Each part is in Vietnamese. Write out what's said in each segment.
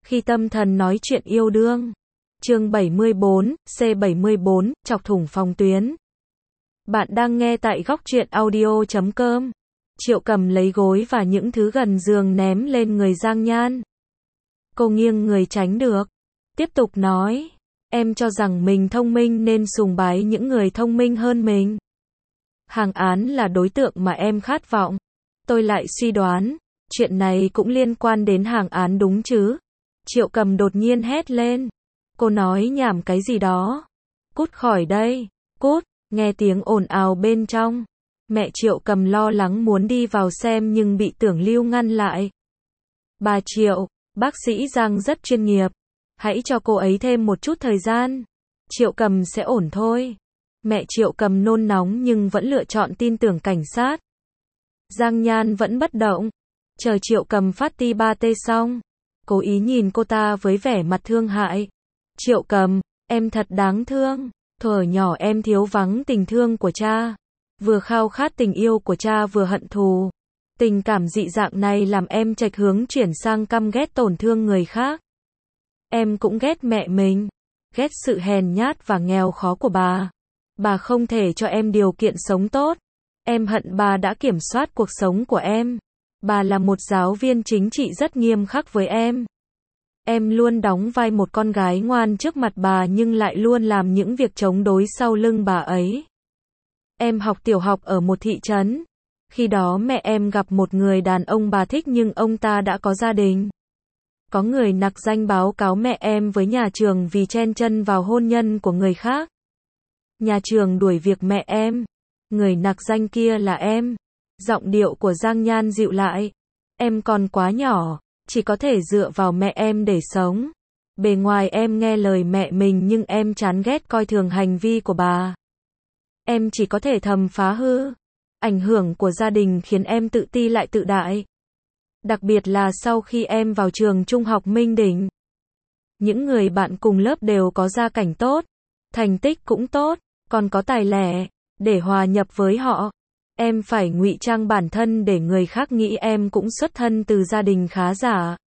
Khi tâm thần nói chuyện yêu đương. Chương 74, C74, chọc thủng phòng tuyến. Bạn đang nghe tại góc truyện audio.com. Triệu Cầm lấy gối và những thứ gần giường ném lên người Giang Nhan. Cô nghiêng người tránh được. Tiếp tục nói, em cho rằng mình thông minh nên sùng bái những người thông minh hơn mình. Hàng Án là đối tượng mà em khát vọng. Tôi lại suy đoán, chuyện này cũng liên quan đến Hàng Án đúng chứ? Triệu Cầm đột nhiên hét lên. Cô nói nhảm cái gì đó? Cút khỏi đây, cút, nghe tiếng ồn ào bên trong. Mẹ Triệu Cầm lo lắng muốn đi vào xem nhưng bị Tưởng Lưu ngăn lại. Bà Triệu, bác sĩ Giang rất chuyên nghiệp. Hãy cho cô ấy thêm một chút thời gian. Triệu Cầm sẽ ổn thôi. Mẹ Triệu Cầm nôn nóng nhưng vẫn lựa chọn tin tưởng cảnh sát. Giang Nhan vẫn bất động. Chờ Triệu Cầm phát ti ba tê xong. Cố ý nhìn cô ta với vẻ mặt thương hại. Triệu Cầm, em thật đáng thương. Thuở nhỏ em thiếu vắng tình thương của cha. Vừa khao khát tình yêu của cha vừa hận thù. Tình cảm dị dạng này làm em chệch hướng chuyển sang căm ghét tổn thương người khác. Em cũng ghét mẹ mình. Ghét sự hèn nhát và nghèo khó của bà. Bà không thể cho em điều kiện sống tốt. Em hận bà đã kiểm soát cuộc sống của em. Bà là một giáo viên chính trị rất nghiêm khắc với em. Em luôn đóng vai một con gái ngoan trước mặt bà nhưng lại luôn làm những việc chống đối sau lưng bà ấy. Em học tiểu học ở một thị trấn. Khi đó mẹ em gặp một người đàn ông bà thích nhưng ông ta đã có gia đình. Có người nặc danh báo cáo mẹ em với nhà trường vì chen chân vào hôn nhân của người khác. Nhà trường đuổi việc mẹ em. Người nặc danh kia là em. Giọng điệu của Giang Nhan dịu lại. Em còn quá nhỏ, chỉ có thể dựa vào mẹ em để sống. Bề ngoài em nghe lời mẹ mình nhưng em chán ghét coi thường hành vi của bà. Em chỉ có thể thầm phá hư. Ảnh hưởng của gia đình khiến em tự ti lại tự đại. Đặc biệt là sau khi em vào trường trung học Minh Đỉnh. Những người bạn cùng lớp đều có gia cảnh tốt, thành tích cũng tốt, còn có tài lẻ. Để hòa nhập với họ, em phải ngụy trang bản thân để người khác nghĩ em cũng xuất thân từ gia đình khá giả.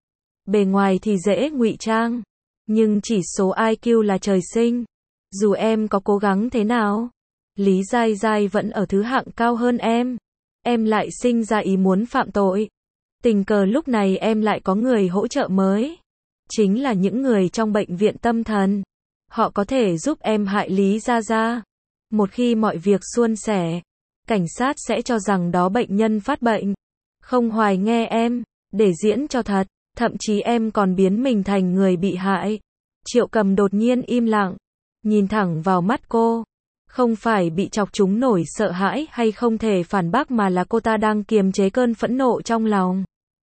Bề ngoài thì dễ ngụy trang, nhưng chỉ số IQ là trời sinh. Dù em có cố gắng thế nào, Lý Giai Giai vẫn ở thứ hạng cao hơn em. Em lại sinh ra ý muốn phạm tội. Tình cờ lúc này em lại có người hỗ trợ mới. Chính là những người trong bệnh viện tâm thần. Họ có thể giúp em hại Lý Gia Gia. Một khi mọi việc suôn sẻ, cảnh sát sẽ cho rằng đó bệnh nhân phát bệnh. Không hoài nghe em, để diễn cho thật, thậm chí em còn biến mình thành người bị hại. Triệu Cầm đột nhiên im lặng, nhìn thẳng vào mắt cô. Không phải bị chọc trúng nổi sợ hãi hay không thể phản bác mà là cô ta đang kiềm chế cơn phẫn nộ trong lòng.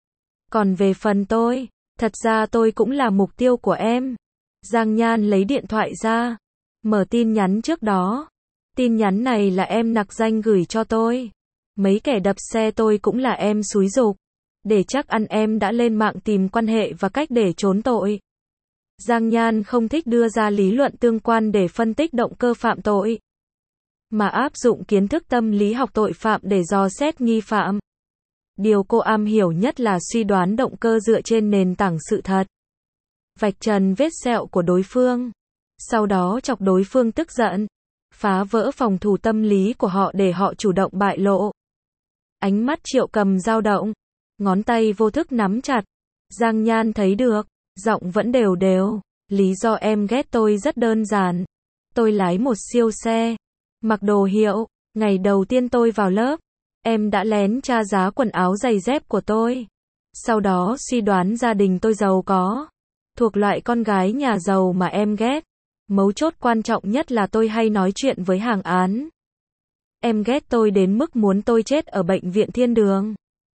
Còn về phần tôi, thật ra tôi cũng là mục tiêu của em. Giang Nhan lấy điện thoại ra, mở tin nhắn trước đó. Tin nhắn này là em nặc danh gửi cho tôi. Mấy kẻ đập xe tôi cũng là em xúi giục. Để chắc ăn em đã lên mạng tìm quan hệ và cách để trốn tội. Giang Nhan không thích đưa ra lý luận tương quan để phân tích động cơ phạm tội, mà áp dụng kiến thức tâm lý học tội phạm để dò xét nghi phạm. Điều cô am hiểu nhất là suy đoán động cơ dựa trên nền tảng sự thật. Vạch trần vết sẹo của đối phương. Sau đó chọc đối phương tức giận. Phá vỡ phòng thủ tâm lý của họ để họ chủ động bại lộ. Ánh mắt Triệu Cầm dao động. Ngón tay vô thức nắm chặt. Giang Nhan thấy được. Giọng vẫn đều đều. Lý do em ghét tôi rất đơn giản. Tôi lái một siêu xe. Mặc đồ hiệu. Ngày đầu tiên tôi vào lớp, em đã lén tra giá quần áo giày dép của tôi. Sau đó suy đoán gia đình tôi giàu có. Thuộc loại con gái nhà giàu mà em ghét. Mấu chốt quan trọng nhất là tôi hay nói chuyện với Hàng Án. Em ghét tôi đến mức muốn tôi chết ở bệnh viện Thiên Đường.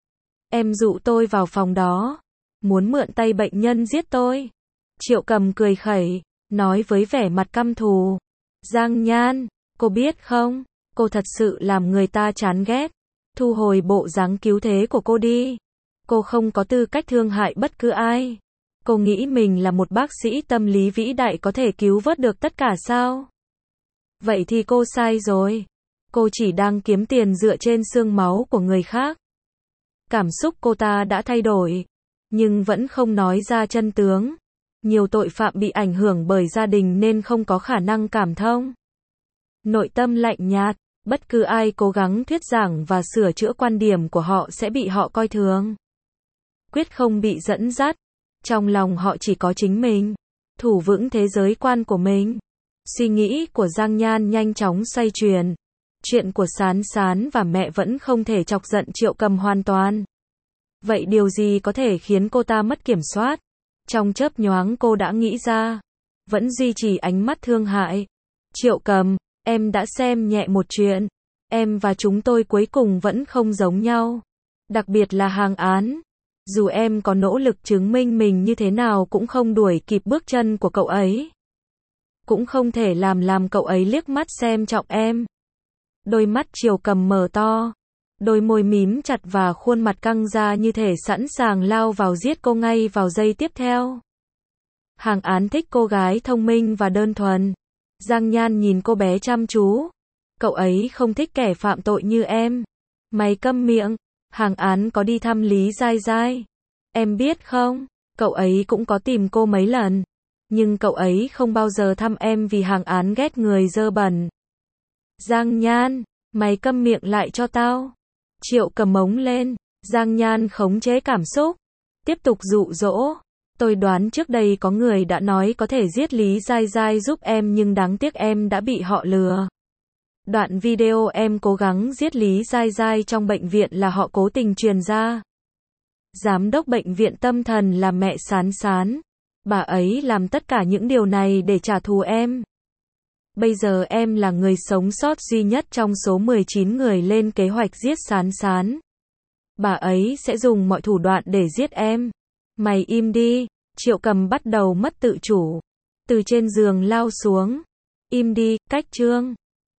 Em dụ tôi vào phòng đó, muốn mượn tay bệnh nhân giết tôi. Triệu Cầm cười khẩy, nói với vẻ mặt căm thù. Giang Nhan, cô biết không, cô thật sự làm người ta chán ghét. Thu hồi bộ dáng cứu thế của cô đi. Cô không có tư cách thương hại bất cứ ai. Cô nghĩ mình là một bác sĩ tâm lý vĩ đại có thể cứu vớt được tất cả sao? Vậy thì cô sai rồi. Cô chỉ đang kiếm tiền dựa trên xương máu của người khác. Cảm xúc cô ta đã thay đổi. nhưng vẫn không nói ra chân tướng. Nhiều tội phạm bị ảnh hưởng bởi gia đình nên không có khả năng cảm thông. Nội tâm lạnh nhạt, bất cứ ai cố gắng thuyết giảng và sửa chữa quan điểm của họ sẽ bị họ coi thường. Quyết không bị dẫn dắt. Trong lòng họ chỉ có chính mình. Thủ vững thế giới quan của mình. Suy nghĩ của Giang Nhan nhanh chóng xoay chuyển. Chuyện của Sán Sán và mẹ vẫn không thể chọc giận Triệu Cầm hoàn toàn. Vậy điều gì có thể khiến cô ta mất kiểm soát? Trong chớp nhoáng cô đã nghĩ ra. Vẫn duy trì ánh mắt thương hại. Triệu Cầm, em đã xem nhẹ một chuyện. Em và chúng tôi cuối cùng vẫn không giống nhau. Đặc biệt là Hàng Án. Dù em có nỗ lực chứng minh mình như thế nào cũng không đuổi kịp bước chân của cậu ấy. Cũng không thể làm cậu ấy liếc mắt xem trọng em. Đôi mắt Triệu Cầm mở to. Đôi môi mím chặt và khuôn mặt căng ra như thể sẵn sàng lao vào giết cô ngay vào giây tiếp theo. Hàng Án thích cô gái thông minh và đơn thuần. Giang Nhan nhìn cô bé chăm chú. Cậu ấy không thích kẻ phạm tội như em. Mày câm miệng. Hàng Án có đi thăm Lý Giai Giai. Em biết không, cậu ấy cũng có tìm cô mấy lần. Nhưng cậu ấy không bao giờ thăm em vì Hàng Án ghét người dơ bẩn. Giang Nhan, mày câm miệng lại cho tao. Triệu Cầm ống lên. Giang Nhan khống chế cảm xúc. Tiếp tục dụ dỗ. Tôi đoán trước đây có người đã nói có thể giết Lý Giai Giai giúp em nhưng đáng tiếc em đã bị họ lừa. Đoạn video em cố gắng giết Lý Giai Giai trong bệnh viện là họ cố tình truyền ra. Giám đốc bệnh viện tâm thần là mẹ Sán Sán. Bà ấy làm tất cả những điều này để trả thù em. Bây giờ em là người sống sót duy nhất trong số 19 người lên kế hoạch giết Sán Sán. Bà ấy sẽ dùng mọi thủ đoạn để giết em. Mày im đi. Triệu Cầm bắt đầu mất tự chủ. Từ trên giường lao xuống. Im đi, Cách Trương.